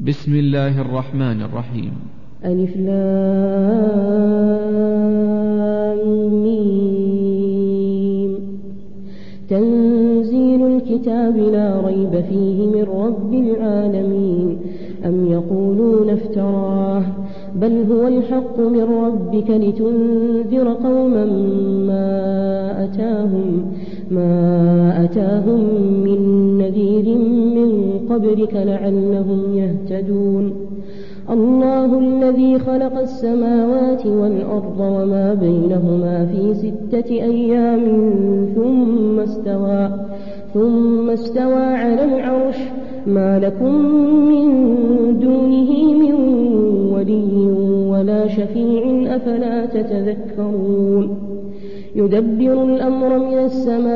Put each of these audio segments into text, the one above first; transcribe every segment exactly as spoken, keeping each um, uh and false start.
بسم الله الرحمن الرحيم. ألف لام ميم. تنزيل الكتاب لا ريب فيه من رب العالمين. أم يقولون افتراه بل هو الحق من ربك لتنذر قوما ما أتاهم ما أتاهم من نذير من قبلك لعلهم يهتدون. الله الذي خلق السماوات والأرض وما بينهما في ستة أيام ثم استوى ثم استوى على العرش ما لكم من دونه من ولي ولا شفيع أفلا تتذكرون. يدبر الأمر من السماء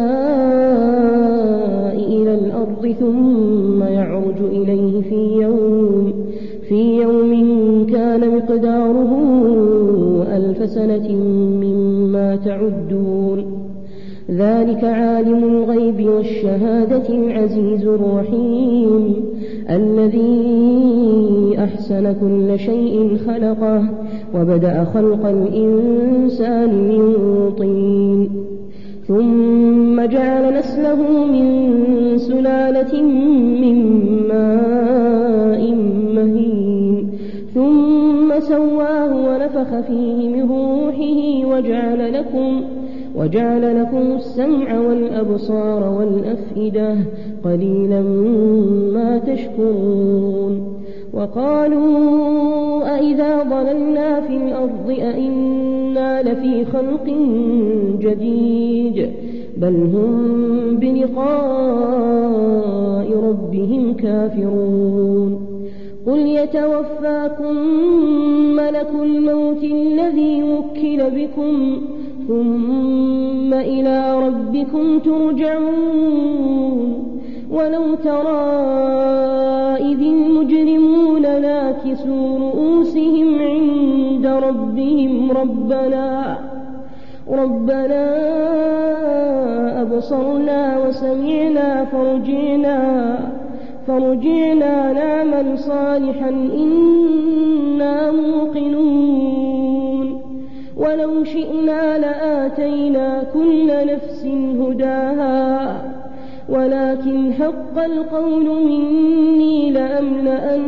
إلى الأرض ثم يعرج إليه في يوم في يوم كان مقداره ألف سنة مما تعدون. ذلك عالم الغيب والشهادة العزيز الرحيم الذي أحسن كل شيء خلقه وبدأ خلق الإنسان من طين ثم جعل نسله من سلالة من ماء مهين ثم سواه ونفخ فيه من روحه وجعل لكم وجعل لكم السمع والأبصار والأفئدة قليلا ما تشكرون. وقالوا أئذا ضللنا في الأرض أئنا لفي خلق جديد بل هم بلقاء ربهم كافرون. قل يتوفاكم ملك الموت الذي وكل بكم ثم إلى ربكم ترجعون. ولو ترى إذ المجرمون ناكسوا رؤوسهم عند ربهم ربنا ربنا أبصرنا وسمعنا فرجعنا فرجعنا نعمل صالحا إنا موقنون. ولو شئنا لآتينا كل نفس هداها ولكن حق القول مني لأملأن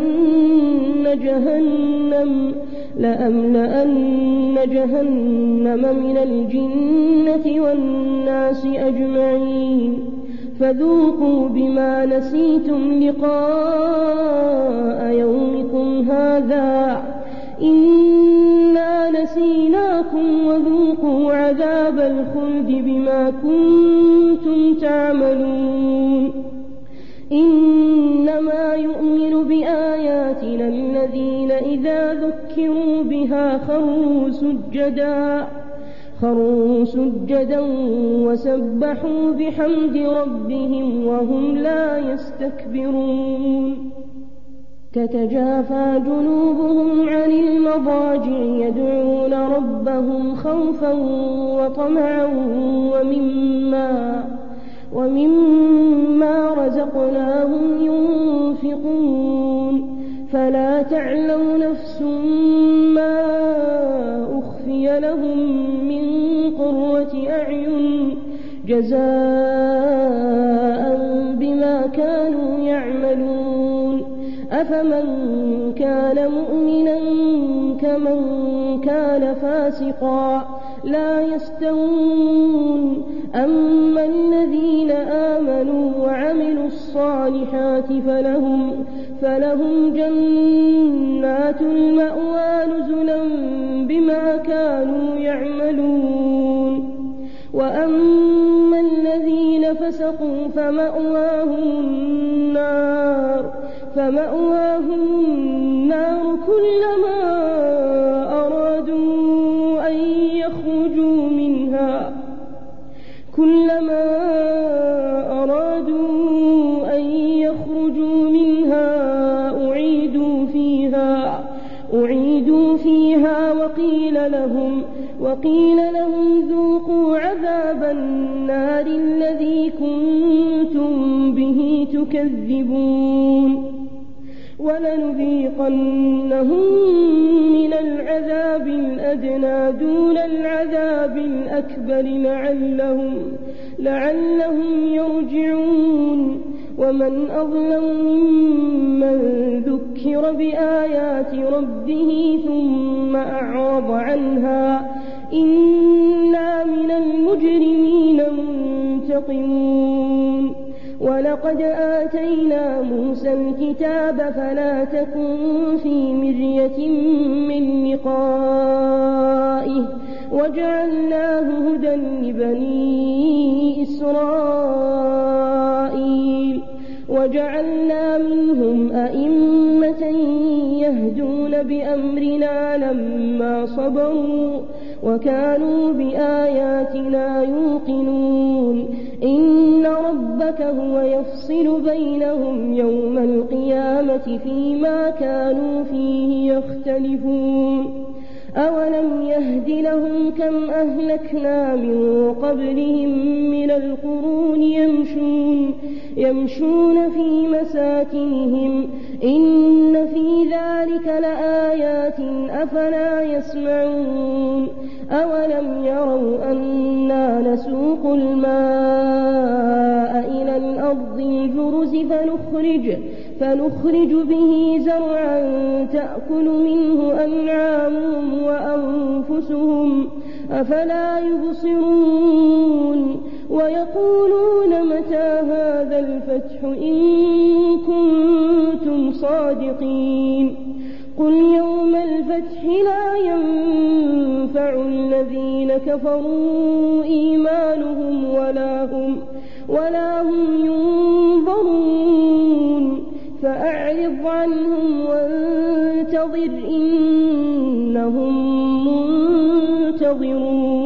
جهنم لأملأن جهنم من الجنة والناس أجمعين. فذوقوا بما نسيتم لقاء يومكم هذا إنا نسيناكم وذوقوا عذاب الخلد بما كنتم تعملون. إنما يؤمن بآياتنا الذين إذا ذكروا بها خروا سجدا خروا سجدا وسبحوا بحمد ربهم وهم لا يستكبرون. تتجافى جنوبهم عن المضاجع يدعون ربهم خوفا وطمعا ومما ومما رزقناهم ينفقون. فلا تعلم نفس ما أخفي لهم من قرة أعين جزاء بما كانوا يعملون. أفمن كان مؤمنا كمن كان فاسقا لا يستوون. أما الذين آمنوا وعملوا الصالحات فلهم فلهم جنات المأوى نزلا بما كانوا يعملون. وأما الذين فسقوا فمأواهم النار فمأواهم النار كلما أرادوا أن يخرجوا منها كلما أرادوا أن يخرجوا منها أعيدوا فيها أعيدوا فيها وقيل لهم وقيل لهم ذوقوا عذاب النار الذي كنتم به تكذبون. ولنذيقنهم من العذاب الأدنى دون العذاب الأكبر لعلهم, لعلهم يرجعون. ومن أظلم ممن ذكر بآيات ربه ثم أعرض عنها إنا من المجرمين منتقمون. ولقد آتينا موسى الكتاب فلا تكن في مرية من لقائه وجعلناه هدى لبني إسرائيل وجعلنا منهم أئمة يهدون بأمرنا لما صبروا وكانوا بآياتنا يوقنون. إن ربك هو يفصل بينهم يوم القيامة فيما كانوا فيه يختلفون. أولم يهد لهم كم أهلكنا من قبلهم من القرون يمشون, يمشون في مساكنهم إن في ذلك لآيات أفلا يسمعون. أولم يروا أنا نسوق الماء إلى الأرض الجرز فنخرج, فنخرج به زرعا تأكل منه أنعامهم وأنفسهم أفلا يبصرون. ويقولون متى هذا الفتح إن كنتم صادقين. قل يوم الفتح لا ينفع الذين كفروا إيمانهم ولا هم, ولا هم ينظرون. فأعرض عنهم وانتظر إنهم منتظرون.